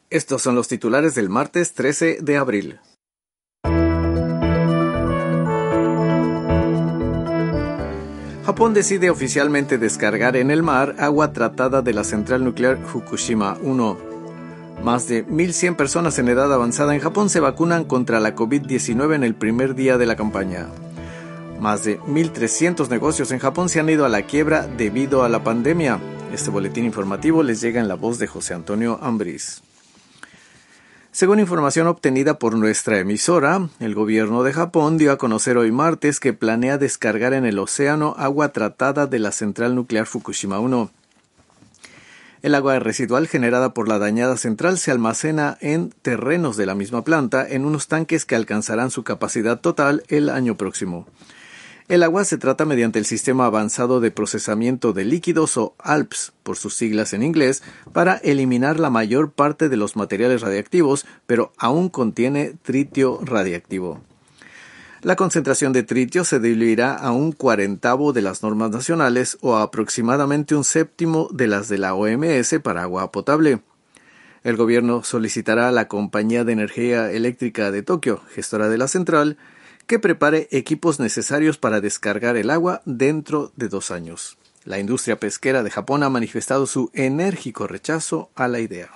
Estos son los titulares del martes 13 de abril. Japón decide oficialmente descargar en el mar agua tratada de la central nuclear Fukushima 1. Más de 1.100 personas en edad avanzada en Japón se vacunan contra la COVID-19 en el primer día de la campaña. Más de 1.300 negocios en Japón se han ido a la quiebra debido a la pandemia. Este boletín informativo les llega en la voz de José Antonio Ambriz. Según información obtenida por nuestra emisora, el gobierno de Japón dio a conocer hoy martes que planea descargar en el océano agua tratada de la central nuclear Fukushima 1. El agua residual generada por la dañada central se almacena en terrenos de la misma planta en unos tanques que alcanzarán su capacidad total el año próximo. El agua se trata mediante el Sistema Avanzado de Procesamiento de Líquidos o ALPS, por sus siglas en inglés, para eliminar la mayor parte de los materiales radiactivos, pero aún contiene tritio radiactivo. La concentración de tritio se diluirá a 1/40 de las normas nacionales o a aproximadamente 1/7 de las de la OMS para agua potable. El gobierno solicitará a la Compañía de Energía Eléctrica de Tokio, gestora de la central, que prepare equipos necesarios para descargar el agua dentro de 2 años. La industria pesquera de Japón ha manifestado su enérgico rechazo a la idea.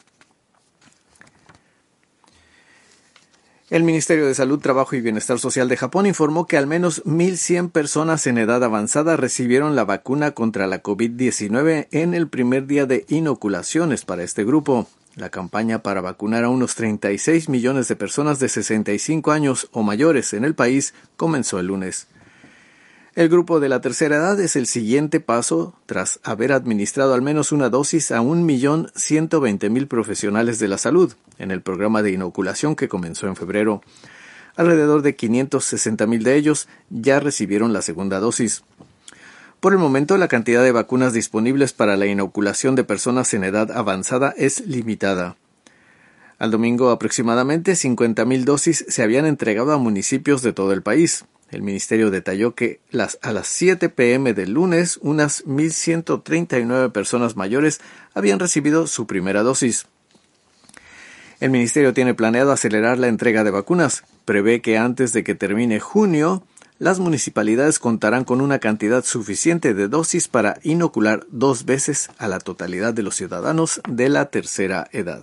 El Ministerio de Salud, Trabajo y Bienestar Social de Japón informó que al menos 1.100 personas en edad avanzada recibieron la vacuna contra la COVID-19 en el primer día de inoculaciones para este grupo. La campaña para vacunar a unos 36 millones de personas de 65 años o mayores en el país comenzó el lunes. El grupo de la tercera edad es el siguiente paso tras haber administrado al menos una dosis a 1.120.000 profesionales de la salud en el programa de inoculación que comenzó en febrero. Alrededor de 560.000 de ellos ya recibieron la segunda dosis. Por el momento, la cantidad de vacunas disponibles para la inoculación de personas en edad avanzada es limitada. Al domingo, aproximadamente 50.000 dosis se habían entregado a municipios de todo el país. El ministerio detalló que a las 7 p.m. del lunes, unas 1.139 personas mayores habían recibido su primera dosis. El ministerio tiene planeado acelerar la entrega de vacunas. Prevé que antes de que termine junio, las municipalidades contarán con una cantidad suficiente de dosis para inocular 2 veces a la totalidad de los ciudadanos de la tercera edad.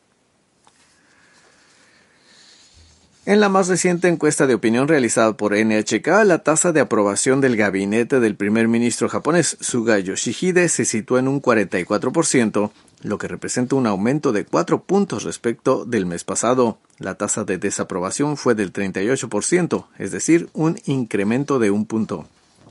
En la más reciente encuesta de opinión realizada por NHK, la tasa de aprobación del gabinete del primer ministro japonés Suga Yoshihide se sitúa en un 44%, lo que representa un aumento de 4 puntos respecto del mes pasado. La tasa de desaprobación fue del 38%, es decir, un incremento de 1 punto.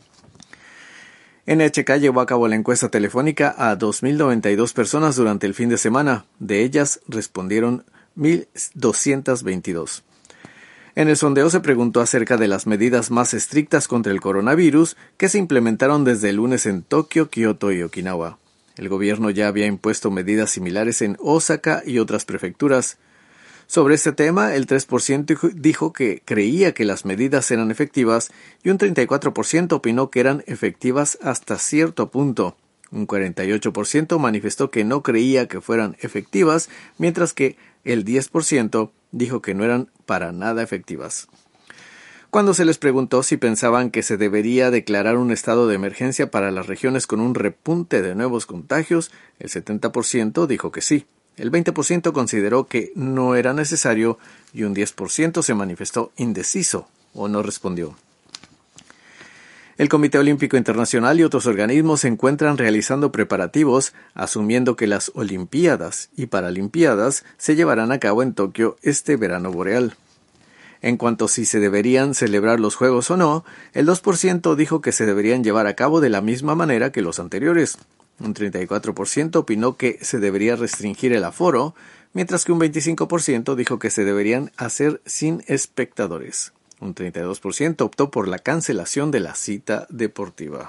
NHK llevó a cabo la encuesta telefónica a 2.092 personas durante el fin de semana. De ellas respondieron 1.222. En el sondeo se preguntó acerca de las medidas más estrictas contra el coronavirus que se implementaron desde el lunes en Tokio, Kioto y Okinawa. El gobierno ya había impuesto medidas similares en Osaka y otras prefecturas. Sobre este tema, el 3% dijo que creía que las medidas eran efectivas y un 34% opinó que eran efectivas hasta cierto punto. Un 48% manifestó que no creía que fueran efectivas, mientras que el 10% dijo que no eran para nada efectivas. Cuando se les preguntó si pensaban que se debería declarar un estado de emergencia para las regiones con un repunte de nuevos contagios, el 70% dijo que sí. El 20% consideró que no era necesario y un 10% se manifestó indeciso o no respondió. El Comité Olímpico Internacional y otros organismos se encuentran realizando preparativos, asumiendo que las Olimpiadas y Paralimpiadas se llevarán a cabo en Tokio este verano boreal. En cuanto a si se deberían celebrar los Juegos o no, el 2% dijo que se deberían llevar a cabo de la misma manera que los anteriores. Un 34% opinó que se debería restringir el aforo, mientras que un 25% dijo que se deberían hacer sin espectadores. Un 32% optó por la cancelación de la cita deportiva.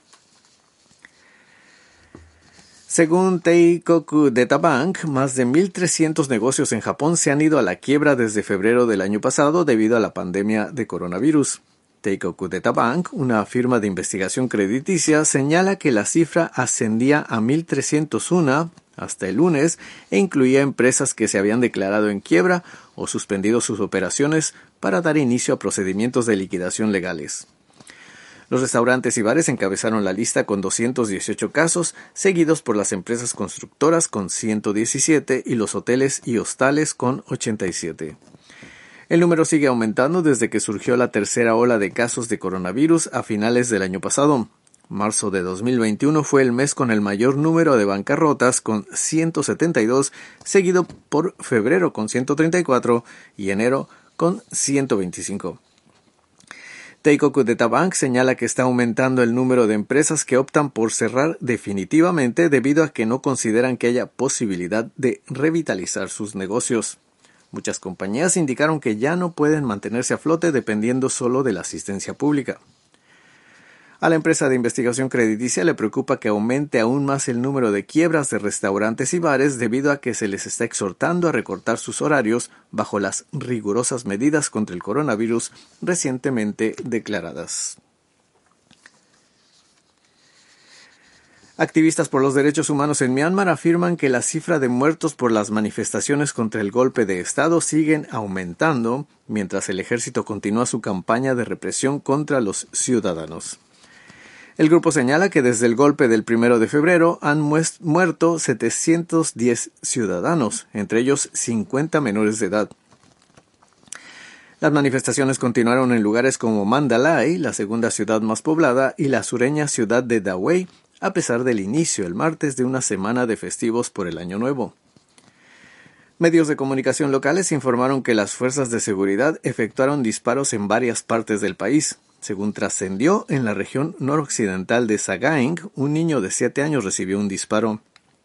Según Teikoku Data Bank, más de 1.300 negocios en Japón se han ido a la quiebra desde febrero del año pasado debido a la pandemia de coronavirus. Teikoku Data Bank, una firma de investigación crediticia, señala que la cifra ascendía a 1.301 hasta el lunes e incluía empresas que se habían declarado en quiebra o suspendido sus operaciones para dar inicio a procedimientos de liquidación legales. Los restaurantes y bares encabezaron la lista con 218 casos, seguidos por las empresas constructoras con 117 y los hoteles y hostales con 87. El número sigue aumentando desde que surgió la tercera ola de casos de coronavirus a finales del año pasado. Marzo de 2021 fue el mes con el mayor número de bancarrotas, con 172, seguido por febrero con 134 y enero con 125. Teikoku Data Bank señala que está aumentando el número de empresas que optan por cerrar definitivamente debido a que no consideran que haya posibilidad de revitalizar sus negocios. Muchas compañías indicaron que ya no pueden mantenerse a flote dependiendo solo de la asistencia pública. A la empresa de investigación crediticia le preocupa que aumente aún más el número de quiebras de restaurantes y bares debido a que se les está exhortando a recortar sus horarios bajo las rigurosas medidas contra el coronavirus recientemente declaradas. Activistas por los derechos humanos en Myanmar afirman que la cifra de muertos por las manifestaciones contra el golpe de Estado siguen aumentando mientras el ejército continúa su campaña de represión contra los ciudadanos. El grupo señala que desde el golpe del 1 de febrero han muerto 710 ciudadanos, entre ellos 50 menores de edad. Las manifestaciones continuaron en lugares como Mandalay, la segunda ciudad más poblada, y la sureña ciudad de Dawei, a pesar del inicio el martes de una semana de festivos por el Año Nuevo. Medios de comunicación locales informaron que las fuerzas de seguridad efectuaron disparos en varias partes del país. Según trascendió, en la región noroccidental de Sagaing, un niño de 7 años recibió un disparo.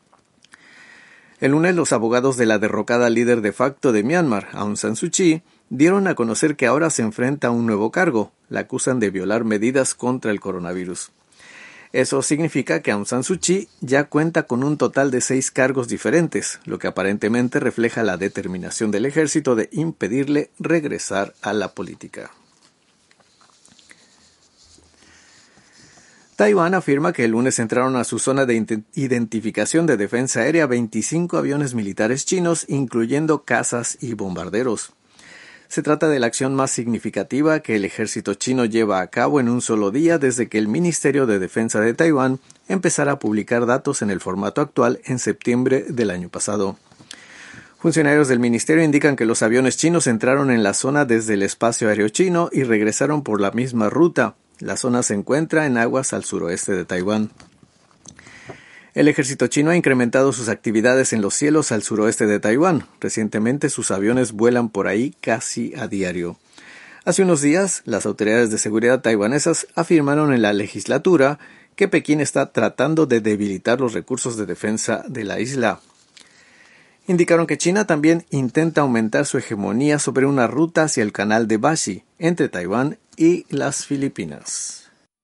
El lunes, los abogados de la derrocada líder de facto de Myanmar, Aung San Suu Kyi, dieron a conocer que ahora se enfrenta a un nuevo cargo. La acusan de violar medidas contra el coronavirus. Eso significa que Aung San Suu Kyi ya cuenta con un total de 6 cargos diferentes, lo que aparentemente refleja la determinación del ejército de impedirle regresar a la política. Taiwán afirma que el lunes entraron a su zona de identificación de defensa aérea 25 aviones militares chinos, incluyendo cazas y bombarderos. Se trata de la acción más significativa que el ejército chino lleva a cabo en un solo día desde que el Ministerio de Defensa de Taiwán empezara a publicar datos en el formato actual en septiembre del año pasado. Funcionarios del ministerio indican que los aviones chinos entraron en la zona desde el espacio aéreo chino y regresaron por la misma ruta. La zona se encuentra en aguas al suroeste de Taiwán. El ejército chino ha incrementado sus actividades en los cielos al suroeste de Taiwán. Recientemente sus aviones vuelan por ahí casi a diario. Hace unos días, las autoridades de seguridad taiwanesas afirmaron en la legislatura que Pekín está tratando de debilitar los recursos de defensa de la isla. Indicaron que China también intenta aumentar su hegemonía sobre una ruta hacia el canal de Bashi, entre Taiwán y las Filipinas.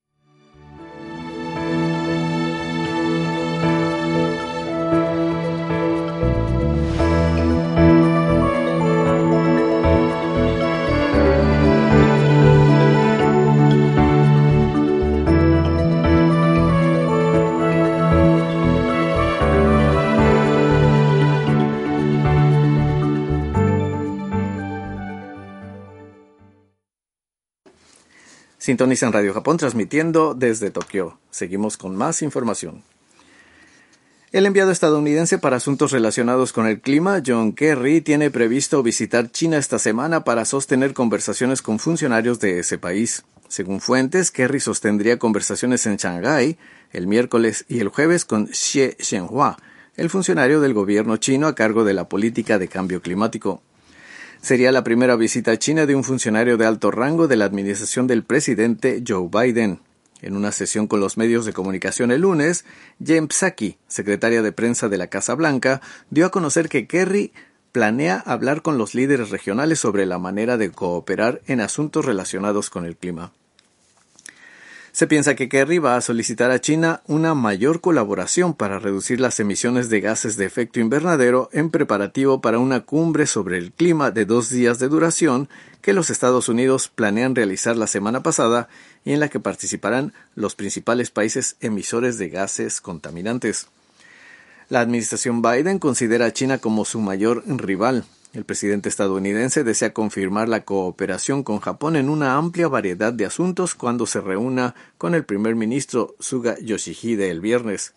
Sintonizan Radio Japón transmitiendo desde Tokio. Seguimos con más información. El enviado estadounidense para asuntos relacionados con el clima, John Kerry, tiene previsto visitar China esta semana para sostener conversaciones con funcionarios de ese país. Según fuentes, Kerry sostendría conversaciones en Shanghái el miércoles y el jueves con Xie Zhenhua, el funcionario del gobierno chino a cargo de la política de cambio climático. Sería la primera visita a China de un funcionario de alto rango de la administración del presidente Joe Biden. En una sesión con los medios de comunicación el lunes, Jen Psaki, secretaria de prensa de la Casa Blanca, dio a conocer que Kerry planea hablar con los líderes regionales sobre la manera de cooperar en asuntos relacionados con el clima. Se piensa que Kerry va a solicitar a China una mayor colaboración para reducir las emisiones de gases de efecto invernadero en preparativo para una cumbre sobre el clima de 2 días de duración que los Estados Unidos planean realizar la semana pasada y en la que participarán los principales países emisores de gases contaminantes. La administración Biden considera a China como su mayor rival. El presidente estadounidense desea confirmar la cooperación con Japón en una amplia variedad de asuntos cuando se reúna con el primer ministro Suga Yoshihide el viernes.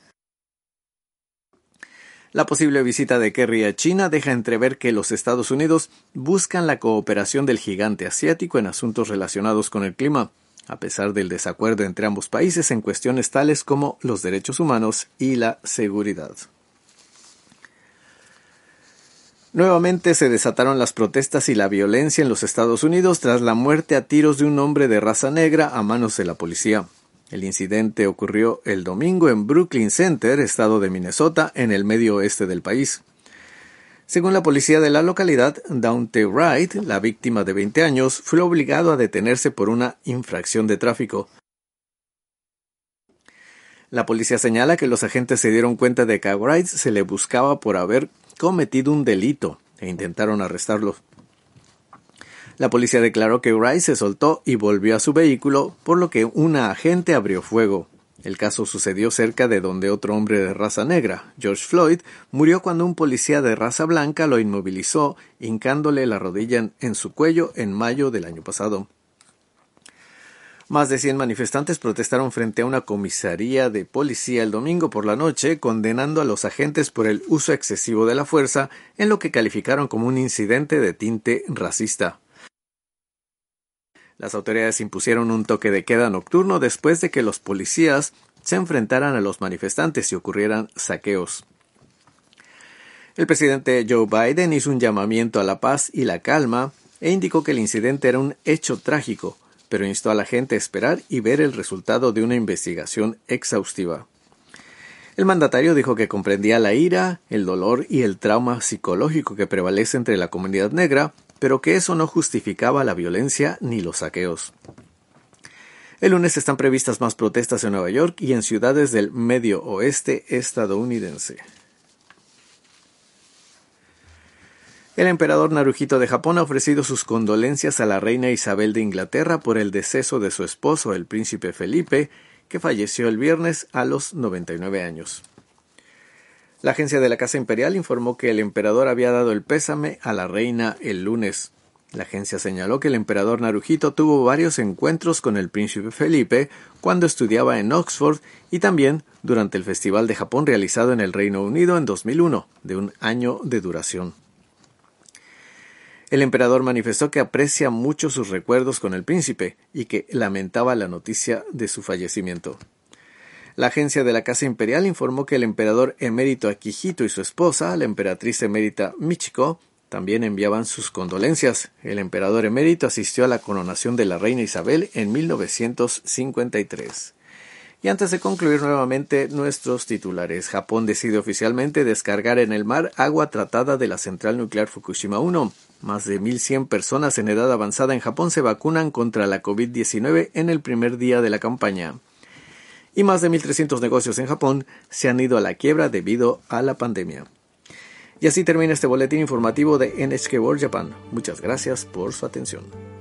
La posible visita de Kerry a China deja entrever que los Estados Unidos buscan la cooperación del gigante asiático en asuntos relacionados con el clima, a pesar del desacuerdo entre ambos países en cuestiones tales como los derechos humanos y la seguridad. Nuevamente se desataron las protestas y la violencia en los Estados Unidos tras la muerte a tiros de un hombre de raza negra a manos de la policía. El incidente ocurrió el domingo en Brooklyn Center, estado de Minnesota, en el medio oeste del país. Según la policía de la localidad, Daunte Wright, la víctima de 20 años, fue obligado a detenerse por una infracción de tráfico. La policía señala que los agentes se dieron cuenta de que a Wright se le buscaba por haber cometido un delito e intentaron arrestarlo. La policía declaró que Wright se soltó y volvió a su vehículo, por lo que una agente abrió fuego. El caso sucedió cerca de donde otro hombre de raza negra, George Floyd, murió cuando un policía de raza blanca lo inmovilizó, hincándole la rodilla en su cuello en mayo del año pasado. Más de 100 manifestantes protestaron frente a una comisaría de policía el domingo por la noche, condenando a los agentes por el uso excesivo de la fuerza en lo que calificaron como un incidente de tinte racista. Las autoridades impusieron un toque de queda nocturno después de que los policías se enfrentaran a los manifestantes y ocurrieran saqueos. El presidente Joe Biden hizo un llamamiento a la paz y la calma e indicó que el incidente era un hecho trágico, pero instó a la gente a esperar y ver el resultado de una investigación exhaustiva. El mandatario dijo que comprendía la ira, el dolor y el trauma psicológico que prevalece entre la comunidad negra, pero que eso no justificaba la violencia ni los saqueos. El lunes están previstas más protestas en Nueva York y en ciudades del medio oeste estadounidense. El emperador Naruhito de Japón ha ofrecido sus condolencias a la reina Isabel de Inglaterra por el deceso de su esposo, el príncipe Felipe, que falleció el viernes a los 99 años. La agencia de la Casa Imperial informó que el emperador había dado el pésame a la reina el lunes. La agencia señaló que el emperador Naruhito tuvo varios encuentros con el príncipe Felipe cuando estudiaba en Oxford y también durante el Festival de Japón realizado en el Reino Unido en 2001, de un año de duración. El emperador manifestó que aprecia mucho sus recuerdos con el príncipe y que lamentaba la noticia de su fallecimiento. La agencia de la Casa Imperial informó que el emperador emérito Akihito y su esposa, la emperatriz emérita Michiko, también enviaban sus condolencias. El emperador emérito asistió a la coronación de la reina Isabel en 1953. Y antes de concluir nuevamente nuestros titulares, Japón decide oficialmente descargar en el mar agua tratada de la central nuclear Fukushima 1. Más de 1.100 personas en edad avanzada en Japón se vacunan contra la COVID-19 en el primer día de la campaña. Y más de 1.300 negocios en Japón se han ido a la quiebra debido a la pandemia. Y así termina este boletín informativo de NHK World Japan. Muchas gracias por su atención.